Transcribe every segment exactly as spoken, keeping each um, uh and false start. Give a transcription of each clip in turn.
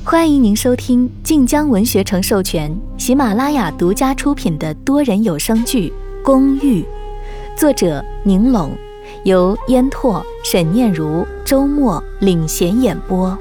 欢迎您收听晋江文学城授权、喜马拉雅独家出品的多人有声剧《公寓》，作者宁拢，由烟拓、沈念如、周末领衔演播。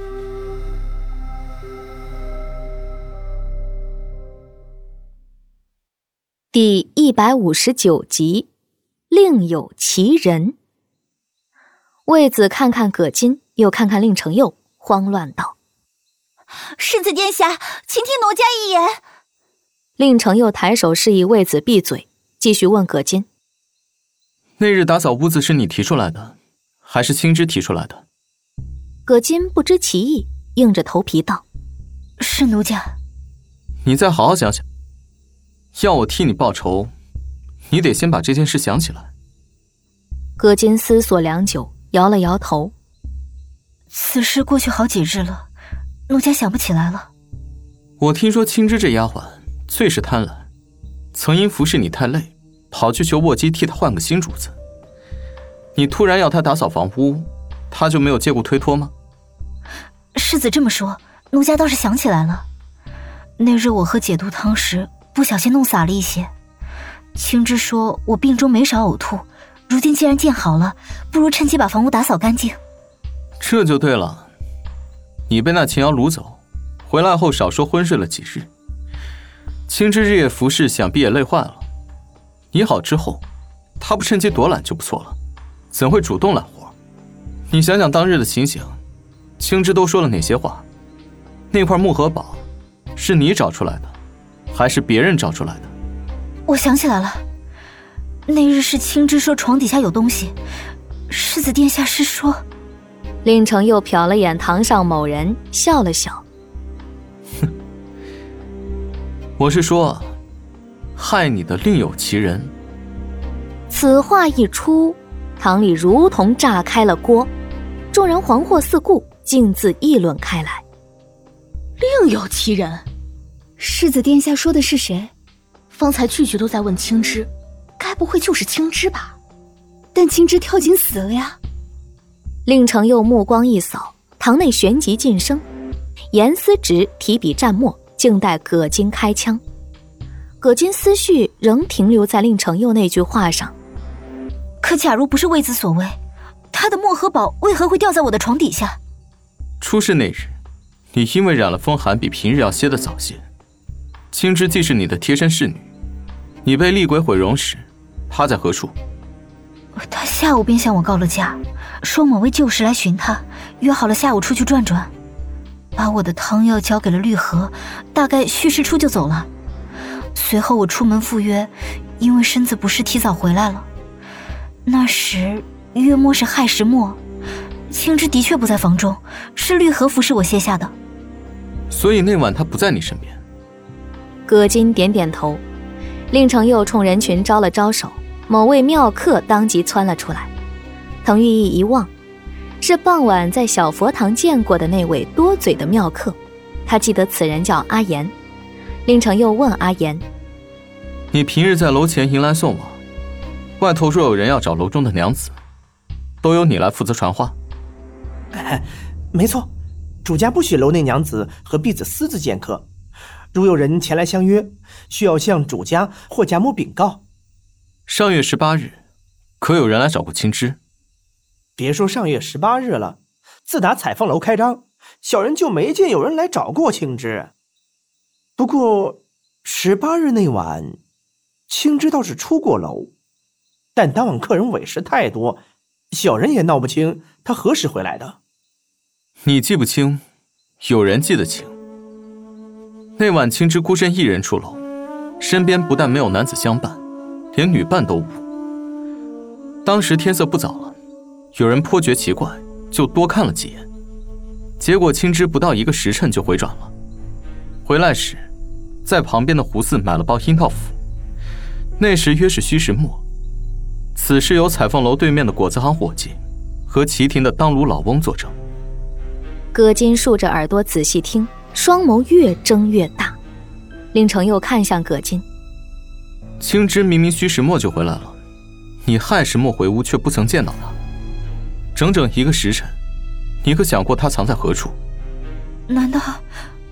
第一百五十九集，另有其人。卫子看看葛金，又看看令程佑，慌乱道： 世子殿下，请听奴家一言。 令程佑抬手示意卫子闭嘴，继续问葛金： 那日打扫屋子是你提出来的，还是青枝提出来的？ 葛金不知其意，硬着头皮道： 是奴家。 你再好好想想，要我替你报仇，你得先把这件事想起来。 葛金思索良久，摇了摇头： 此事过去好几日了，奴家想不起来了。 我听说青枝这丫鬟最是贪婪，曾因服侍你太累，跑去求沃基替她换个新主子。你突然要她打扫房屋，她就没有借故推脱吗？ 世子这么说，奴家倒是想起来了。那日我喝解毒汤时，不小心弄洒了一些。青枝说我病中没少呕吐，如今既然见好了，不如趁机把房屋打扫干净。 这就对了。你被那秦瑶掳走，回来后少说昏睡了几日。青枝日夜服侍，想必也累坏了。你好之后，他不趁机夺揽就不错了，怎会主动揽活？你想想当日的情形，青枝都说了哪些话？那块木盒宝是你找出来的，还是别人找出来的？ 我想起来了，那日是青枝说床底下有东西，世子殿下是说…… 令程又瞟了眼堂上某人，笑了笑： 哼，我是说，害你的另有其人。 此话一出，堂里如同炸开了锅，众人惶惑四顾，径自议论开来。 另有其人？世子殿下说的是谁？方才句句都在问青枝，该不会就是青枝吧？但青枝跳井死了呀。 令程又目光一扫，堂内旋即噤声，严思直提笔蘸墨，静待葛金开枪。葛金思绪仍停留在令程又那句话上。 可假如不是卫子所为，他的墨盒宝为何会掉在我的床底下？ 出事那日，你因为染了风寒，比平日要歇得早些。青枝既是你的贴身侍女，你被厉鬼毁容时，她在何处？ 他下午便向我告了假，说某位旧识来寻他，约好了下午出去转转，把我的汤药交给了绿河，大概戌时初就走了。随后我出门赴约，因为身子不适提早回来了。那时月末是亥时末，青枝的确不在房中，是绿河服侍我歇下的。 所以那晚他不在你身边？ 葛金点点头。令程又冲人群招了招手，某位妙客当即窜了出来。滕玉义一望，是傍晚在小佛堂见过的那位多嘴的妙客，他记得此人叫阿言。令程又问阿言： 你平日在楼前迎来送往，外头若有人要找楼中的娘子，都由你来负责传话？ 哎，没错，主家不许楼内娘子和婢子私自见客，如有人前来相约，需要向主家或贾母禀告。 上月十八日，可有人来找过青枝？ 别说上月十八日了，自打采凤楼开张，小人就没见有人来找过青枝。不过十八日那晚，青枝倒是出过楼，但当晚客人委实太多，小人也闹不清他何时回来的。 你记不清，有人记得清。那晚青枝孤身一人出楼，身边不但没有男子相伴，连女伴都无。当时天色不早了，有人颇觉奇怪，就多看了几眼。结果青枝不到一个时辰就回转了。回来时，在旁边的胡寺买了包阴道符。那时约是戌时末。此事有彩凤楼对面的果子行伙计和旗亭的当炉老翁作证。 葛金竖着耳朵仔细听，双眸越睁越大。令程又看向葛金： 青枝明明戌时末就回来了，你亥时末回屋却不曾见到他，整整一个时辰，你可想过他藏在何处？ 难道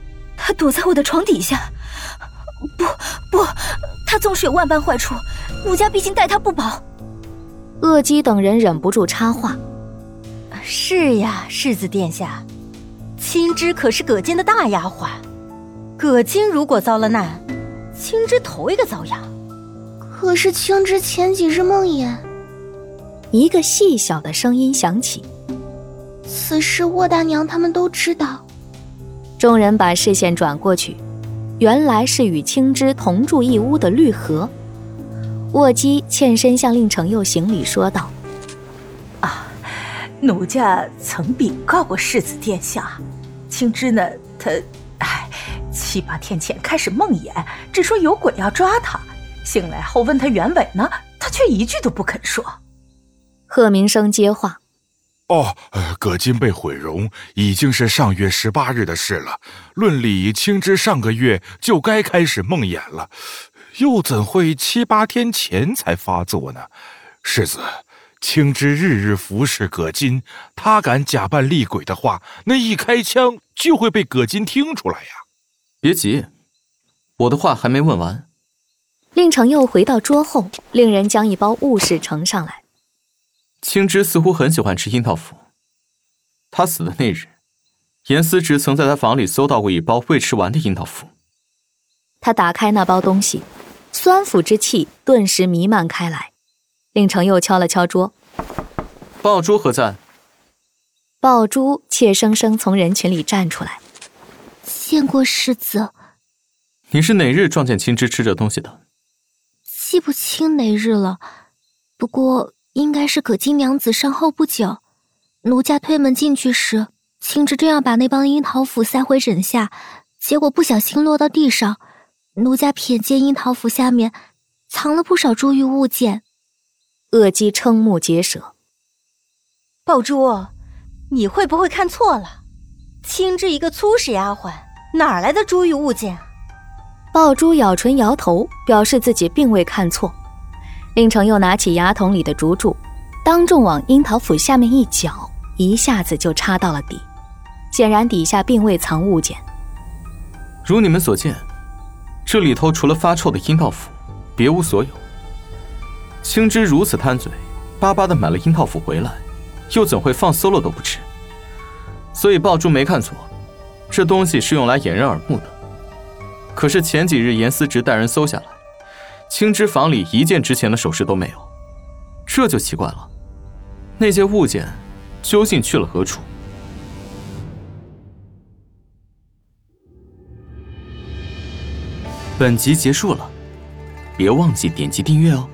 他躲在我的床底下。不不，他纵使有万般坏处，奴家毕竟待他不薄。 鄂姬等人忍不住插话： 是呀，世子殿下，青枝可是葛金的大丫鬟，葛金如果遭了难，青枝头一个遭殃。 可是青枝前几日梦魇， 一个细小的声音响起。 此事沃大娘他们都知道。 众人把视线转过去，原来是与青枝同住一屋的绿荷。沃姬欠身向令程佑行礼说道： 啊，奴家曾禀告过世子殿下，青枝呢，他哎，七八天前开始梦魇，只说有鬼要抓他，醒来后问他原委呢，他却一句都不肯说。 贺明生接话： 哦，葛金被毁容已经是上月十八日的事了，论理青枝上个月就该开始梦魇了，又怎会七八天前才发作呢？世子，青枝日日服侍葛金，他敢假扮厉鬼的话，那一开枪就会被葛金听出来呀。 别急，我的话还没问完。 令程佑回到桌后，令人将一包物事呈上来。 青枝似乎很喜欢吃樱桃脯。他死的那日，严思直曾在他房里搜到过一包未吃完的樱桃脯。 他打开那包东西，酸腐之气顿时弥漫开来。令程佑敲了敲桌： 爆珠何在？ 爆珠怯生生从人群里站出来： 见过世子。 你是哪日撞见青枝吃这东西的？ 记不清哪日了，不过应该是葛金娘子伤后不久。奴家推门进去时，青枝正要把那帮樱桃脯塞回枕下，结果不小心落到地上。奴家瞥见樱桃脯下面藏了不少珠玉物件。 鄂姬瞠目结舌： 宝珠，你会不会看错了？青枝一个粗使丫鬟，哪来的珠玉物件？ 爆珠咬唇摇头，表示自己并未看错。令程又拿起牙筒里的竹柱，当众往樱桃脯下面一搅，一下子就插到了底，显然底下并未藏物件。 如你们所见，这里头除了发臭的樱桃脯，别无所有。青枝如此贪嘴，巴巴地买了樱桃脯回来，又怎会放馊了都不吃？所以爆珠没看错，这东西是用来掩人耳目的。可是前几日严思直带人搜下来，青枝房里一件值钱的首饰都没有，这就奇怪了。那些物件究竟去了何处？本集结束了，别忘记点击订阅哦。